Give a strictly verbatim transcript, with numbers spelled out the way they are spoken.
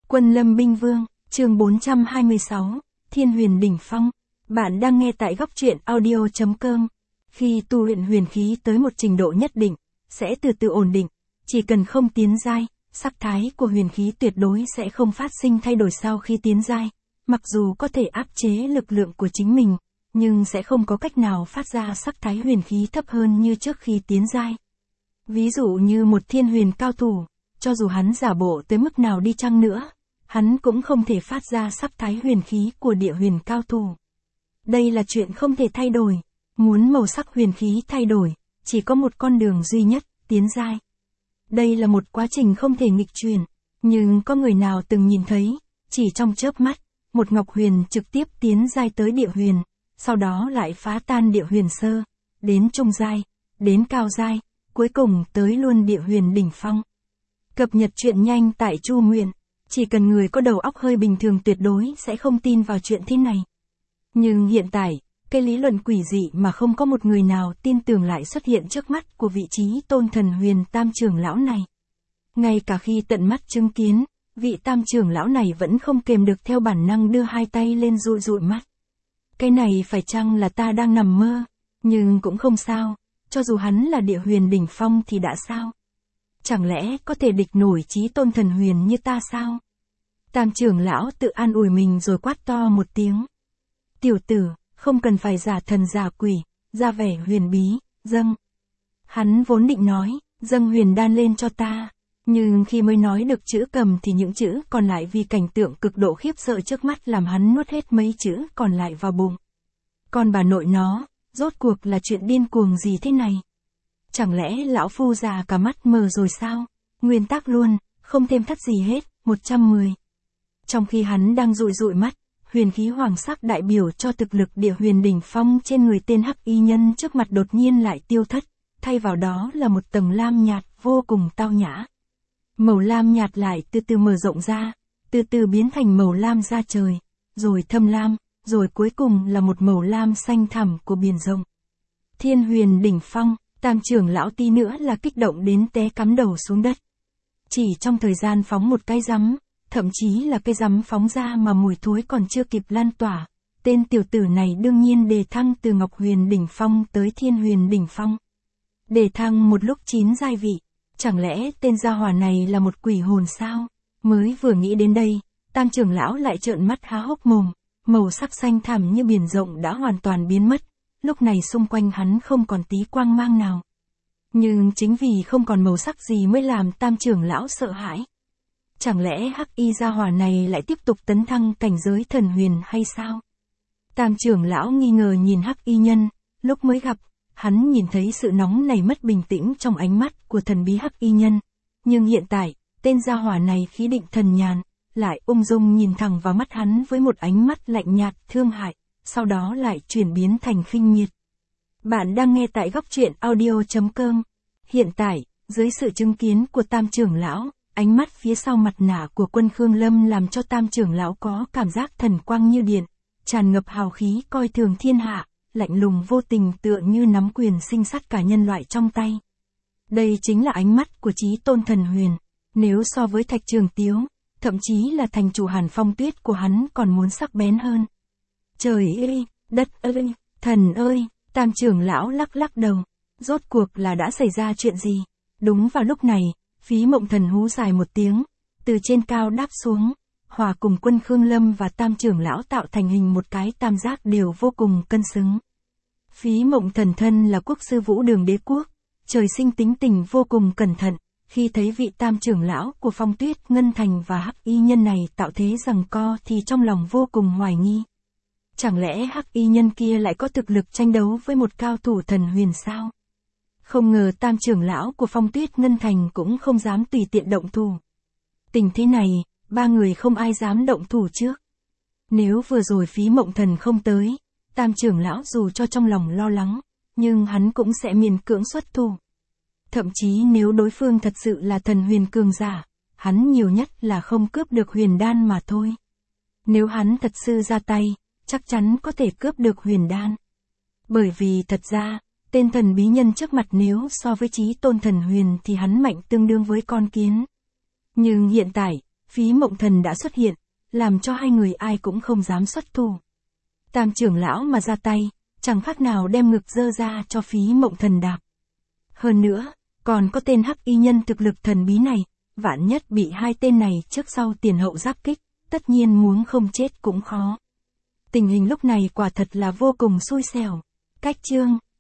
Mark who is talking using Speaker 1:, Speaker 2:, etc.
Speaker 1: Quân Lâm Binh Vương, chương bốn trăm hai mươi sáu, Thiên Huyền Đỉnh Phong. Bạn đang nghe tại góc truyện audio chấm com. Khi tu luyện huyền khí tới một trình độ nhất định, sẽ từ từ ổn định, chỉ cần không tiến giai, sắc thái của huyền khí tuyệt đối sẽ không phát sinh thay đổi sau khi tiến giai. Mặc dù có thể áp chế lực lượng của chính mình, nhưng sẽ không có cách nào phát ra sắc thái huyền khí thấp hơn như trước khi tiến giai. Ví dụ như một thiên huyền cao thủ, cho dù hắn giả bộ tới mức nào đi chăng nữa, hắn cũng không thể phát ra sắc thái huyền khí của địa huyền cao thủ. Đây là chuyện không thể thay đổi. Muốn màu sắc huyền khí thay đổi, chỉ có một con đường duy nhất, tiến giai. Đây là một quá trình không thể nghịch chuyển, nhưng có người nào từng nhìn thấy, chỉ trong chớp mắt, một ngọc huyền trực tiếp tiến giai tới địa huyền, sau đó lại phá tan địa huyền sơ, đến trung giai, đến cao giai, cuối cùng tới luôn địa huyền đỉnh phong. Cập nhật truyện nhanh tại Chu Nguyện, chỉ cần người có đầu óc hơi bình thường tuyệt đối sẽ không tin vào chuyện thế này. Nhưng hiện tại, cái lý luận quỷ dị mà không có một người nào tin tưởng lại xuất hiện trước mắt của vị trí tôn thần huyền tam trưởng lão này. Ngay cả khi tận mắt chứng kiến, vị tam trưởng lão này vẫn không kềm được theo bản năng đưa hai tay lên dụi dụi mắt. Cái này phải chăng là ta đang nằm mơ? Nhưng cũng không sao, cho dù hắn là địa huyền đỉnh phong thì đã sao? Chẳng lẽ có thể địch nổi chí tôn thần huyền như ta sao? Tam trưởng lão tự an ủi mình rồi quát to một tiếng. Tiểu tử, không cần phải giả thần giả quỷ, ra vẻ huyền bí, dâng. Hắn vốn định nói, dâng huyền đan lên cho ta. Nhưng khi mới nói được chữ cầm thì những chữ còn lại vì cảnh tượng cực độ khiếp sợ trước mắt làm hắn nuốt hết mấy chữ còn lại vào bụng. Còn bà nội nó, rốt cuộc là chuyện điên cuồng gì thế này? Chẳng lẽ lão phu già cả mắt mờ rồi sao? Nguyên tắc luôn, không thêm thắt gì hết, một trăm mười. Trong khi hắn đang dụi dụi mắt, huyền khí hoàng sắc đại biểu cho thực lực địa huyền đỉnh phong trên người tên hắc y nhân trước mặt đột nhiên lại tiêu thất, thay vào đó là một tầng lam nhạt vô cùng tao nhã. Màu lam nhạt lại từ từ mở rộng ra, từ từ biến thành màu lam da trời, rồi thâm lam, rồi cuối cùng là một màu lam xanh thẳm của biển rộng. Thiên huyền đỉnh phong, tam trưởng lão tí nữa là kích động đến té cắm đầu xuống đất. Chỉ trong thời gian phóng một cái rắm, thậm chí là cái rắm phóng ra mà mùi thối còn chưa kịp lan tỏa, tên tiểu tử này đương nhiên đề thăng từ Ngọc Huyền đỉnh phong tới Thiên Huyền đỉnh phong. Đề thăng một lúc chín giai vị, chẳng lẽ tên gia hỏa này là một quỷ hồn sao? Mới vừa nghĩ đến đây, tam trưởng lão lại trợn mắt há hốc mồm, màu sắc xanh thẳm như biển rộng đã hoàn toàn biến mất, lúc này xung quanh hắn không còn tí quang mang nào. Nhưng chính vì không còn màu sắc gì mới làm tam trưởng lão sợ hãi. Chẳng lẽ hắc y gia hỏa này lại tiếp tục tấn thăng cảnh giới thần huyền hay sao? Tam trưởng lão nghi ngờ nhìn hắc y nhân, lúc mới gặp, hắn nhìn thấy sự nóng này mất bình tĩnh trong ánh mắt của thần bí hắc y nhân. Nhưng hiện tại, tên gia hỏa này khí định thần nhàn, lại ung dung nhìn thẳng vào mắt hắn với một ánh mắt lạnh nhạt thương hại, sau đó lại chuyển biến thành khinh miệt. Bạn đang nghe tại góc truyện audio chấm com. Hiện tại, dưới sự chứng kiến của tam trưởng lão, ánh mắt phía sau mặt nạ của Quân Khương Lâm làm cho tam trưởng lão có cảm giác thần quang như điện, tràn ngập hào khí coi thường thiên hạ, lạnh lùng vô tình tựa như nắm quyền sinh sát cả nhân loại trong tay. Đây chính là ánh mắt của chí tôn thần huyền, nếu so với Thạch Trường Tiếu, thậm chí là thành chủ Hàn Phong Tuyết của hắn còn muốn sắc bén hơn. Trời ơi, đất ơi, thần ơi, tam trưởng lão lắc lắc đầu, rốt cuộc là đã xảy ra chuyện gì? Đúng vào lúc này, Phí Mộng Thần hú dài một tiếng, từ trên cao đáp xuống, hòa cùng Quân Khương Lâm và tam trưởng lão tạo thành hình một cái tam giác đều vô cùng cân xứng. Phí Mộng Thần thân là quốc sư Vũ Đường Đế quốc, trời sinh tính tình vô cùng cẩn thận, khi thấy vị tam trưởng lão của Phong Tuyết Ngân Thành và hắc y nhân này tạo thế giằng co thì trong lòng vô cùng hoài nghi. Chẳng lẽ hắc y nhân kia lại có thực lực tranh đấu với một cao thủ thần huyền sao? Không ngờ tam trưởng lão của Phong Tuyết Ngân Thành cũng không dám tùy tiện động thủ. Tình thế này, ba người không ai dám động thủ trước. Nếu vừa rồi Phí Mộng Thần không tới, tam trưởng lão dù cho trong lòng lo lắng, nhưng hắn cũng sẽ miễn cưỡng xuất thủ. Thậm chí nếu đối phương thật sự là thần huyền cường giả, hắn nhiều nhất là không cướp được huyền đan mà thôi. Nếu hắn thật sự ra tay, chắc chắn có thể cướp được huyền đan. Bởi vì thật ra, tên thần bí nhân trước mặt nếu so với chí tôn thần huyền thì hắn mạnh tương đương với con kiến. Nhưng hiện tại, Phí Mộng Thần đã xuất hiện, làm cho hai người ai cũng không dám xuất thủ. Tam trưởng lão mà ra tay, chẳng khác nào đem ngực dơ ra cho Phí Mộng Thần đạp. Hơn nữa, còn có tên hắc y nhân thực lực thần bí này, vạn nhất bị hai tên này trước sau tiền hậu giáp kích, tất nhiên muốn không chết cũng khó. Tình hình lúc này quả thật là vô cùng xui xẻo. Cách chương